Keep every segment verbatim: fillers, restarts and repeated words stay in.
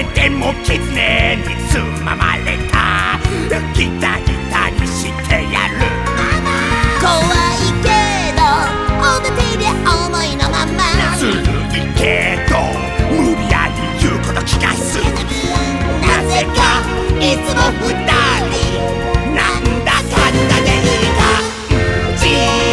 れでも絆につままれたギタギタにしてやる。 怖いけど踊ってりゃ思いのまま、 ずるいけど無理やり言うこと聞かす。なぜかいつも二人なんだかんだでいい感じ。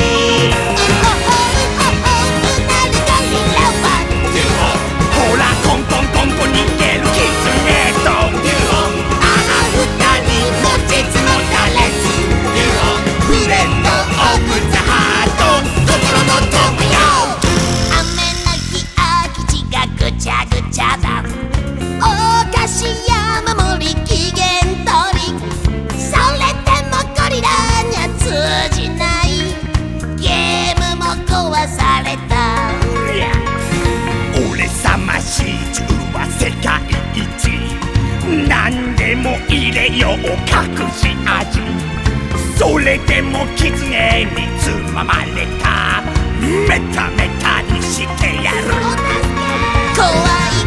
ほらコンコンコンコン逃げるキツネとああ二人持ちつ持たれずフレンドオブザハート心の友よ。 雨の日空き地がぐちゃぐちゃだ、お菓子や守り機嫌取り、それでもゴリラには通じない、ゲームも壊された。 俺さまシージュは世界一、何でも入れよう隠し味。それでもキツネにつままれたメタメタにしてやる。 怖い